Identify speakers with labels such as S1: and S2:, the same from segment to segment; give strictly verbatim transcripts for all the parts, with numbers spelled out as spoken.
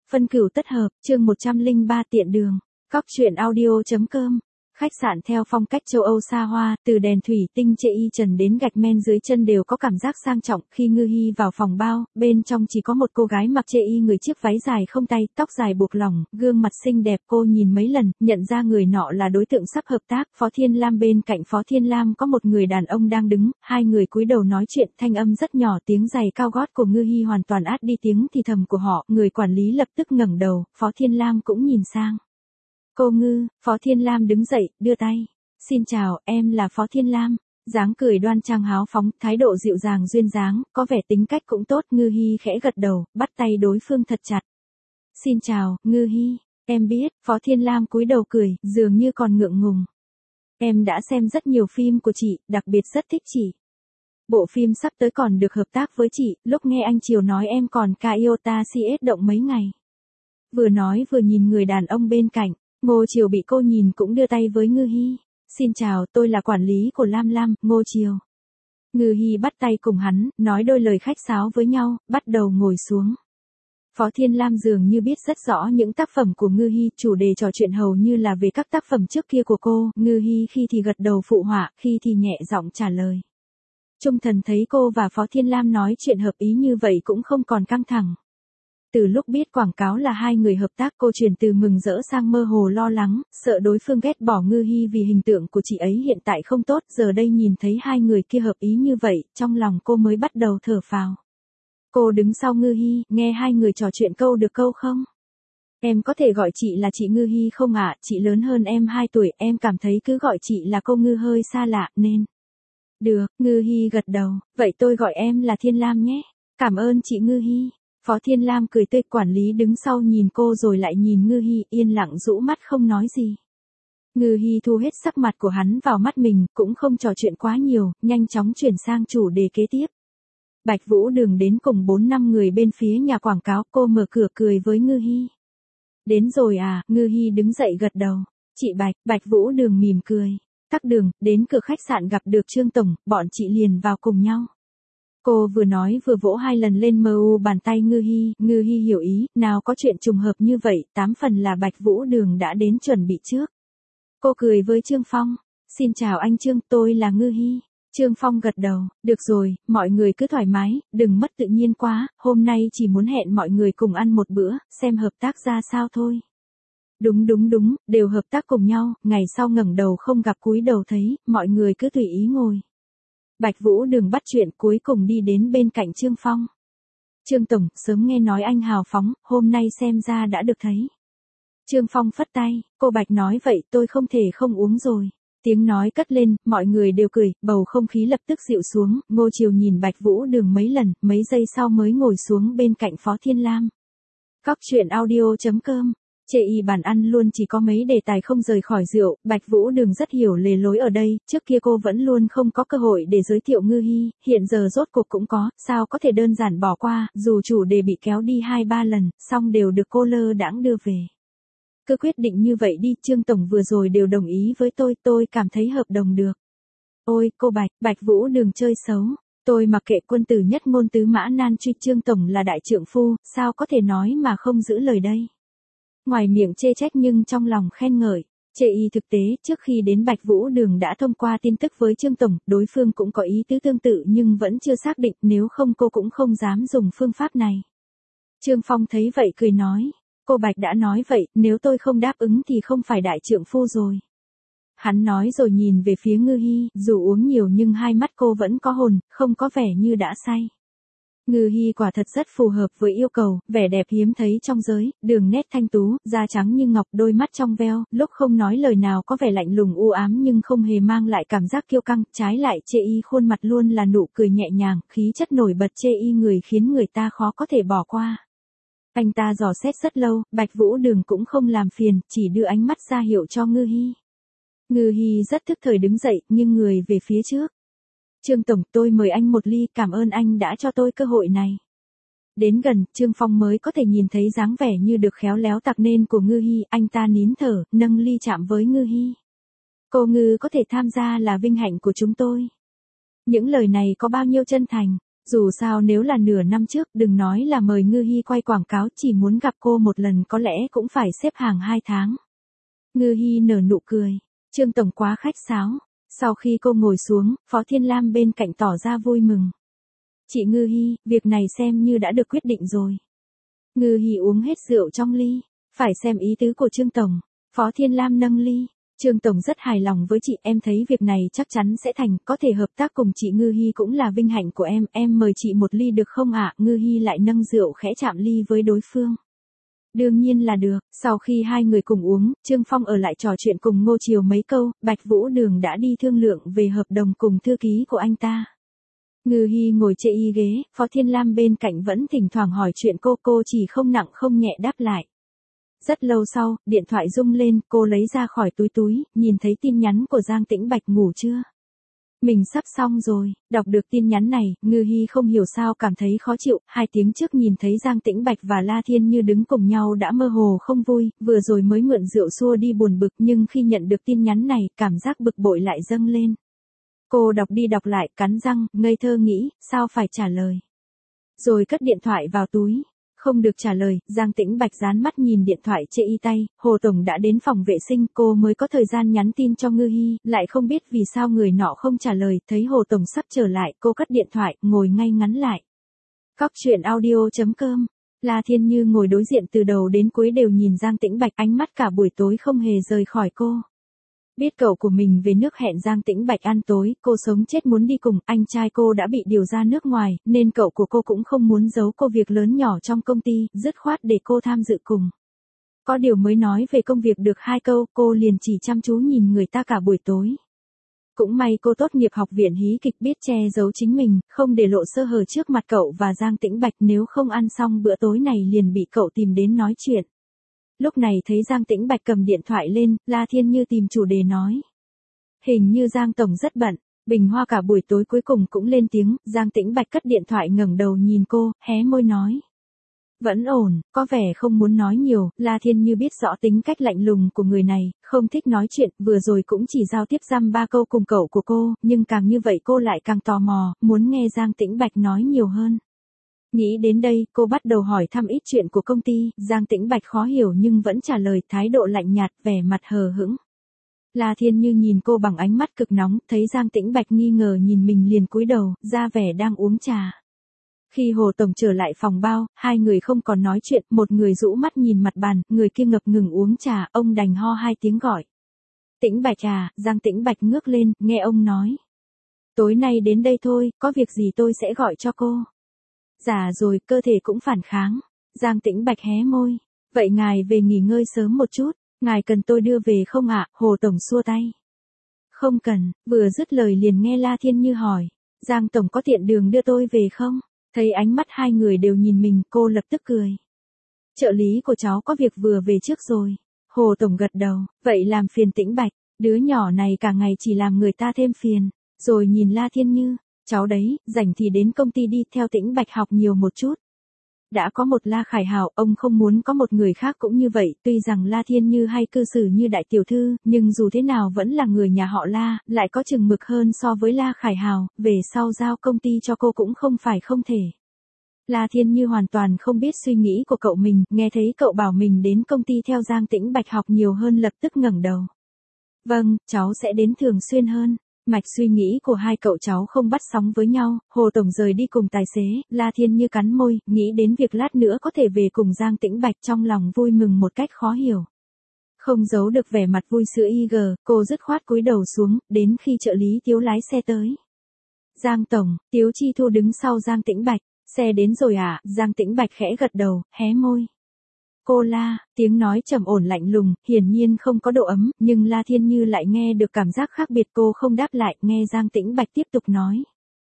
S1: Phân cửu tất hợp, chương một trăm lẻ ba tiện đường. Cóc truyện audio chấm com. Khách sạn theo phong cách châu Âu xa hoa, từ đèn thủy tinh chê y trần đến gạch men dưới chân đều có cảm giác sang trọng. Khi Ngư Hi vào phòng bao, bên trong chỉ có một cô gái mặc chê y người chiếc váy dài không tay, tóc dài buộc lỏng, gương mặt xinh đẹp. Cô nhìn mấy lần, nhận ra người nọ là đối tượng sắp hợp tác. Phó Thiên Lam bên cạnh Phó Thiên Lam có một người đàn ông đang đứng, hai người cúi đầu nói chuyện, thanh âm rất nhỏ, tiếng giày cao gót của Ngư Hi hoàn toàn át đi tiếng thì thầm của họ. Người quản lý lập tức ngẩng đầu, Phó Thiên Lam cũng nhìn sang. Cô Ngư, Phó Thiên Lam đứng dậy, đưa tay. Xin chào, em là Phó Thiên Lam. Dáng cười đoan trang háo phóng, thái độ dịu dàng duyên dáng, có vẻ tính cách cũng tốt. Ngư Hi khẽ gật đầu, bắt tay đối phương thật chặt. Xin chào, Ngư Hi, em biết. Phó Thiên Lam cúi đầu cười, dường như còn ngượng ngùng. Em đã xem rất nhiều phim của chị, đặc biệt rất thích chị. Bộ phim sắp tới còn được hợp tác với chị, lúc nghe anh Triều nói em còn ca Iota xê ét động mấy ngày. Vừa nói vừa nhìn người đàn ông bên cạnh. Ngô Triều bị cô nhìn cũng đưa tay với Ngư Hi. Xin chào, tôi là quản lý của Lam Lam, Ngô Triều. Ngư Hi bắt tay cùng hắn, nói đôi lời khách sáo với nhau, bắt đầu ngồi xuống. Phó Thiên Lam dường như biết rất rõ những tác phẩm của Ngư Hi, chủ đề trò chuyện hầu như là về các tác phẩm trước kia của cô. Ngư Hi khi thì gật đầu phụ họa, khi thì nhẹ giọng trả lời. Trung Thần thấy cô và Phó Thiên Lam nói chuyện hợp ý như vậy cũng không còn căng thẳng. Từ lúc biết quảng cáo là hai người hợp tác, cô chuyển từ mừng rỡ sang mơ hồ lo lắng, sợ đối phương ghét bỏ Ngư Hi vì hình tượng của chị ấy hiện tại không tốt. Giờ đây nhìn thấy hai người kia hợp ý như vậy, trong lòng cô mới bắt đầu thở phào. Cô đứng sau Ngư Hi, nghe hai người trò chuyện câu được câu không? Em có thể gọi chị là chị Ngư Hi không ạ? Chị lớn hơn em hai tuổi, em cảm thấy cứ gọi chị là cô Ngư hơi xa lạ, nên... Được, Ngư Hi gật đầu, vậy tôi gọi em là Thiên Lam nhé. Cảm ơn chị Ngư Hi. Phó Thiên Lam cười tươi, quản lý đứng sau nhìn cô rồi lại nhìn Ngư Hi, yên lặng rũ mắt không nói gì. Ngư Hi thu hết sắc mặt của hắn vào mắt mình, cũng không trò chuyện quá nhiều, nhanh chóng chuyển sang chủ đề kế tiếp. Bạch Vũ Đường đến cùng bốn năm người bên phía nhà quảng cáo, cô mở cửa cười với Ngư Hi. Đến rồi à? Ngư Hi đứng dậy gật đầu. Chị Bạch, Bạch Vũ Đường mỉm cười. Tắc đường, đến cửa khách sạn gặp được Trương Tổng, bọn chị liền vào cùng nhau. Cô vừa nói vừa vỗ hai lần lên mờ u bàn tay Ngư Hi. Ngư Hi hiểu ý, nào có chuyện trùng hợp như vậy, tám phần là Bạch Vũ Đường đã đến chuẩn bị trước. Cô cười với Trương Phong. Xin chào anh Trương, tôi là Ngư Hi. Trương Phong gật đầu, được rồi, mọi người cứ thoải mái, đừng mất tự nhiên quá, hôm nay chỉ muốn hẹn mọi người cùng ăn một bữa, xem hợp tác ra sao thôi. Đúng đúng đúng, đều hợp tác cùng nhau, ngày sau ngẩng đầu không gặp cúi đầu thấy, mọi người cứ tùy ý ngồi. Bạch Vũ Đường bắt chuyện cuối cùng đi đến bên cạnh Trương Phong. Trương Tổng, sớm nghe nói anh hào phóng, hôm nay xem ra đã được thấy. Trương Phong phất tay, cô Bạch nói vậy tôi không thể không uống rồi. Tiếng nói cất lên, mọi người đều cười, bầu không khí lập tức dịu xuống. Ngô Triều nhìn Bạch Vũ Đường mấy lần, mấy giây sau mới ngồi xuống bên cạnh Phó Thiên Lam. Cóc truyện audio chấm com. Chê y bàn ăn luôn chỉ có mấy đề tài không rời khỏi rượu. Bạch Vũ Đường rất hiểu lề lối ở đây, trước kia cô vẫn luôn không có cơ hội để giới thiệu Ngư Hi, hiện giờ rốt cuộc cũng có, sao có thể đơn giản bỏ qua, dù chủ đề bị kéo đi hai ba lần, xong đều được cô lơ đãng đưa về. Cứ quyết định như vậy đi, Trương Tổng vừa rồi đều đồng ý với tôi, tôi cảm thấy hợp đồng được. Ôi, cô Bạch, Bạch Vũ Đường chơi xấu. Tôi mặc kệ, quân tử nhất ngôn tứ mã nan truy, Trương Tổng là đại trượng phu, sao có thể nói mà không giữ lời đây. Ngoài miệng chê trách nhưng trong lòng khen ngợi. Chê y thực tế, trước khi đến Bạch Vũ Đường đã thông qua tin tức với Trương Tổng, đối phương cũng có ý tứ tương tự nhưng vẫn chưa xác định, nếu không cô cũng không dám dùng phương pháp này. Trương Phong thấy vậy cười nói, cô Bạch đã nói vậy, nếu tôi không đáp ứng thì không phải đại trượng phu rồi. Hắn nói rồi nhìn về phía Ngư Hi, dù uống nhiều nhưng hai mắt cô vẫn có hồn, không có vẻ như đã say. Ngư Hi quả thật rất phù hợp với yêu cầu, vẻ đẹp hiếm thấy trong giới, đường nét thanh tú, da trắng như ngọc, đôi mắt trong veo, lúc không nói lời nào có vẻ lạnh lùng u ám nhưng không hề mang lại cảm giác kiêu căng, trái lại chê y khuôn mặt luôn là nụ cười nhẹ nhàng, khí chất nổi bật chê y người khiến người ta khó có thể bỏ qua. Anh ta dò xét rất lâu, Bạch Vũ Đường cũng không làm phiền, chỉ đưa ánh mắt ra hiệu cho Ngư Hi. Ngư Hi rất thức thời đứng dậy, nghiêng người về phía trước. Trương Tổng, tôi mời anh một ly, cảm ơn anh đã cho tôi cơ hội này. Đến gần, Trương Phong mới có thể nhìn thấy dáng vẻ như được khéo léo tạc nên của Ngư Hi, anh ta nín thở, nâng ly chạm với Ngư Hi. Cô Ngư có thể tham gia là vinh hạnh của chúng tôi. Những lời này có bao nhiêu chân thành, Dù sao nếu là nửa năm trước, đừng nói là mời Ngư Hi quay quảng cáo, chỉ muốn gặp cô một lần có lẽ cũng phải xếp hàng hai tháng. Ngư Hi nở nụ cười. Trương tổng quá khách sáo. Sau khi cô ngồi xuống, Phó Thiên Lam bên cạnh tỏ ra vui mừng. Chị Ngư Hi, việc này xem như đã được quyết định rồi. Ngư Hi uống hết rượu trong ly. Phải xem ý tứ của Trương tổng. Phó Thiên Lam nâng ly. Trương tổng rất hài lòng với chị, em thấy việc này chắc chắn sẽ thành, có thể hợp tác cùng chị Ngư Hi cũng là vinh hạnh của em, em mời chị một ly được không ạ? Ngư Hi lại nâng rượu khẽ chạm ly với đối phương. Đương nhiên là được. Sau khi hai người cùng uống, Trương Phong ở lại trò chuyện cùng Ngô Triều mấy câu, Bạch Vũ Đường đã đi thương lượng về hợp đồng cùng thư ký của anh ta. Ngư Hi ngồi chê y ghế, Phó Thiên Lam bên cạnh vẫn thỉnh thoảng hỏi chuyện cô, cô chỉ không nặng không nhẹ đáp lại. Rất lâu sau, điện thoại rung lên, cô lấy ra khỏi túi túi, nhìn thấy tin nhắn của Giang Tĩnh Bạch. Ngủ chưa? Mình sắp xong rồi. Đọc được tin nhắn này, Ngư Hi không hiểu sao cảm thấy khó chịu, hai tiếng trước nhìn thấy Giang Tĩnh Bạch và La Thiên Như đứng cùng nhau đã mơ hồ không vui, vừa rồi mới mượn rượu xua đi buồn bực, nhưng khi nhận được tin nhắn này, cảm giác bực bội lại dâng lên. Cô đọc đi đọc lại, cắn răng, ngây thơ nghĩ, sao phải trả lời. Rồi cất điện thoại vào túi. Không được trả lời, Giang Tĩnh Bạch dán mắt nhìn điện thoại chê y tay, Hồ Tổng đã đến phòng vệ sinh, cô mới có thời gian nhắn tin cho Ngư Hi, lại không biết vì sao người nọ không trả lời, thấy Hồ Tổng sắp trở lại, cô cất điện thoại, ngồi ngay ngắn lại. Cóc truyện audio chấm com. La Thiên Như ngồi đối diện từ đầu đến cuối đều nhìn Giang Tĩnh Bạch, ánh mắt cả buổi tối không hề rời khỏi cô. Biết cậu của mình về nước hẹn Giang Tĩnh Bạch ăn tối, cô sống chết muốn đi cùng, anh trai cô đã bị điều ra nước ngoài, nên cậu của cô cũng không muốn giấu cô việc lớn nhỏ trong công ty, dứt khoát để cô tham dự cùng. Có điều mới nói về công việc được hai câu, cô liền chỉ chăm chú nhìn người ta cả buổi tối. Cũng may cô tốt nghiệp học viện hí kịch, biết che giấu chính mình, không để lộ sơ hở trước mặt cậu và Giang Tĩnh Bạch, nếu không ăn xong bữa tối này liền bị cậu tìm đến nói chuyện. Lúc này thấy Giang Tĩnh Bạch cầm điện thoại lên, La Thiên Như tìm chủ đề nói. Hình như Giang Tổng rất bận. Bình Hoa cả buổi tối cuối cùng cũng lên tiếng, Giang Tĩnh Bạch cất điện thoại ngẩng đầu nhìn cô, hé môi nói. Vẫn ổn, có vẻ không muốn nói nhiều, La Thiên Như biết rõ tính cách lạnh lùng của người này, không thích nói chuyện, vừa rồi cũng chỉ giao tiếp dăm ba câu cùng cậu của cô, nhưng càng như vậy cô lại càng tò mò, muốn nghe Giang Tĩnh Bạch nói nhiều hơn. Nghĩ đến đây, cô bắt đầu hỏi thăm ít chuyện của công ty, Giang Tĩnh Bạch khó hiểu nhưng vẫn trả lời, thái độ lạnh nhạt, vẻ mặt hờ hững. La Thiên Như nhìn cô bằng ánh mắt cực nóng, thấy Giang Tĩnh Bạch nghi ngờ nhìn mình liền cúi đầu, ra vẻ đang uống trà. Khi Hồ Tổng trở lại phòng bao, hai người không còn nói chuyện, một người rũ mắt nhìn mặt bàn, người kia ngập ngừng uống trà, ông đành ho hai tiếng gọi. Tĩnh Bạch à, Giang Tĩnh Bạch ngước lên, nghe ông nói. Tối nay đến đây thôi, có việc gì tôi sẽ gọi cho cô. Già rồi, cơ thể cũng phản kháng. Giang Tĩnh Bạch hé môi. Vậy ngài về nghỉ ngơi sớm một chút, ngài cần tôi đưa về không ạ? Hồ Tổng xua tay. Không cần, vừa dứt lời liền nghe La Thiên Như hỏi. Giang Tổng có tiện đường đưa tôi về không? Thấy ánh mắt hai người đều nhìn mình, cô lập tức cười. Trợ lý của cháu có việc vừa về trước rồi. Hồ Tổng gật đầu, vậy làm phiền Tĩnh Bạch, đứa nhỏ này cả ngày chỉ làm người ta thêm phiền. Rồi nhìn La Thiên Như. Cháu đấy, rảnh thì đến công ty đi, theo Tĩnh Bạch học nhiều một chút. Đã có một La Khải Hào, ông không muốn có một người khác cũng như vậy, tuy rằng La Thiên Như hay cư xử như đại tiểu thư, nhưng dù thế nào vẫn là người nhà họ La, lại có chừng mực hơn so với La Khải Hào, về sau giao công ty cho cô cũng không phải không thể. La Thiên Như hoàn toàn không biết suy nghĩ của cậu mình, nghe thấy cậu bảo mình đến công ty theo Giang Tĩnh Bạch học nhiều hơn lập tức ngẩng đầu. Vâng, cháu sẽ đến thường xuyên hơn. Mạch suy nghĩ của hai cậu cháu không bắt sóng với nhau, Hồ Tổng rời đi cùng tài xế, La Thiên Như cắn môi, nghĩ đến việc lát nữa có thể về cùng Giang Tĩnh Bạch, trong lòng vui mừng một cách khó hiểu. Không giấu được vẻ mặt vui sữa y gờ, cô dứt khoát cúi đầu xuống, đến khi trợ lý Tiếu lái xe tới. Giang Tổng, Tiếu Chi Thu đứng sau Giang Tĩnh Bạch, xe đến rồi à? Giang Tĩnh Bạch khẽ gật đầu, hé môi. Cô La, tiếng nói trầm ổn lạnh lùng, hiển nhiên không có độ ấm, nhưng La Thiên Như lại nghe được cảm giác khác biệt, cô không đáp lại, nghe Giang Tĩnh Bạch tiếp tục nói.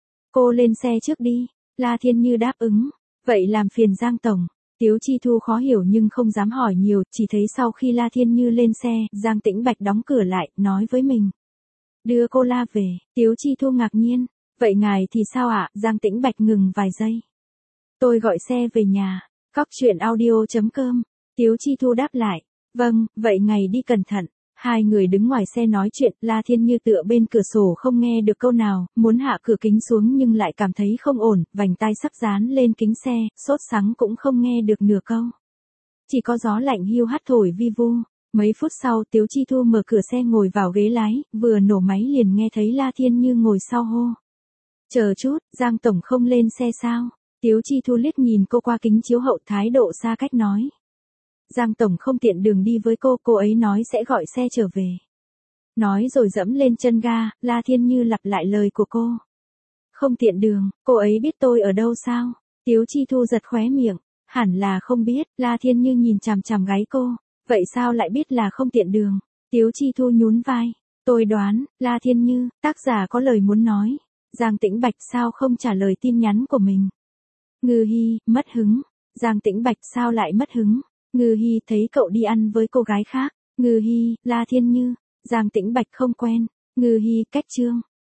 S1: Cô lên xe trước đi, La Thiên Như đáp ứng, vậy làm phiền Giang Tổng. Tiếu Chi Thu khó hiểu nhưng không dám hỏi nhiều, chỉ thấy sau khi La Thiên Như lên xe, Giang Tĩnh Bạch đóng cửa lại, nói với mình. Đưa cô La về, Tiếu Chi Thu ngạc nhiên, vậy ngài thì sao ạ? Giang Tĩnh Bạch ngừng vài giây. Tôi gọi xe về nhà. Cóc truyện audio chấm com. Tiếu Chi Thu đáp lại. Vâng, vậy ngày đi cẩn thận. Hai người đứng ngoài xe nói chuyện, La Thiên Như tựa bên cửa sổ không nghe được câu nào, muốn hạ cửa kính xuống nhưng lại cảm thấy không ổn, vành tai sắp dán lên kính xe, sốt sắng cũng không nghe được nửa câu. Chỉ có gió lạnh hiu hắt thổi vi vu. Mấy phút sau Tiếu Chi Thu mở cửa xe ngồi vào ghế lái, vừa nổ máy liền nghe thấy La Thiên Như ngồi sau hô. Chờ chút, Giang Tổng không lên xe sao? Tiếu Chi Thu liếc nhìn cô qua kính chiếu hậu, thái độ xa cách nói. Giang Tổng không tiện đường đi với cô, cô ấy nói sẽ gọi xe trở về. Nói rồi dẫm lên chân ga, La Thiên Như lặp lại lời của cô. Không tiện đường, cô ấy biết tôi ở đâu sao? Tiếu Chi Thu giật khóe miệng, hẳn là không biết, La Thiên Như nhìn chằm chằm gáy cô. Vậy sao lại biết là không tiện đường? Tiếu Chi Thu nhún vai. Tôi đoán, La Thiên Như, tác giả có lời muốn nói. Giang Tĩnh Bạch sao không trả lời tin nhắn của mình? Ngư Hi, mất hứng. Giang Tĩnh Bạch sao lại mất hứng? Ngư Hi thấy cậu đi ăn với cô gái khác. Ngư Hi, La Thiên Như, Giang Tĩnh Bạch không quen. Ngư Hi, cách chương.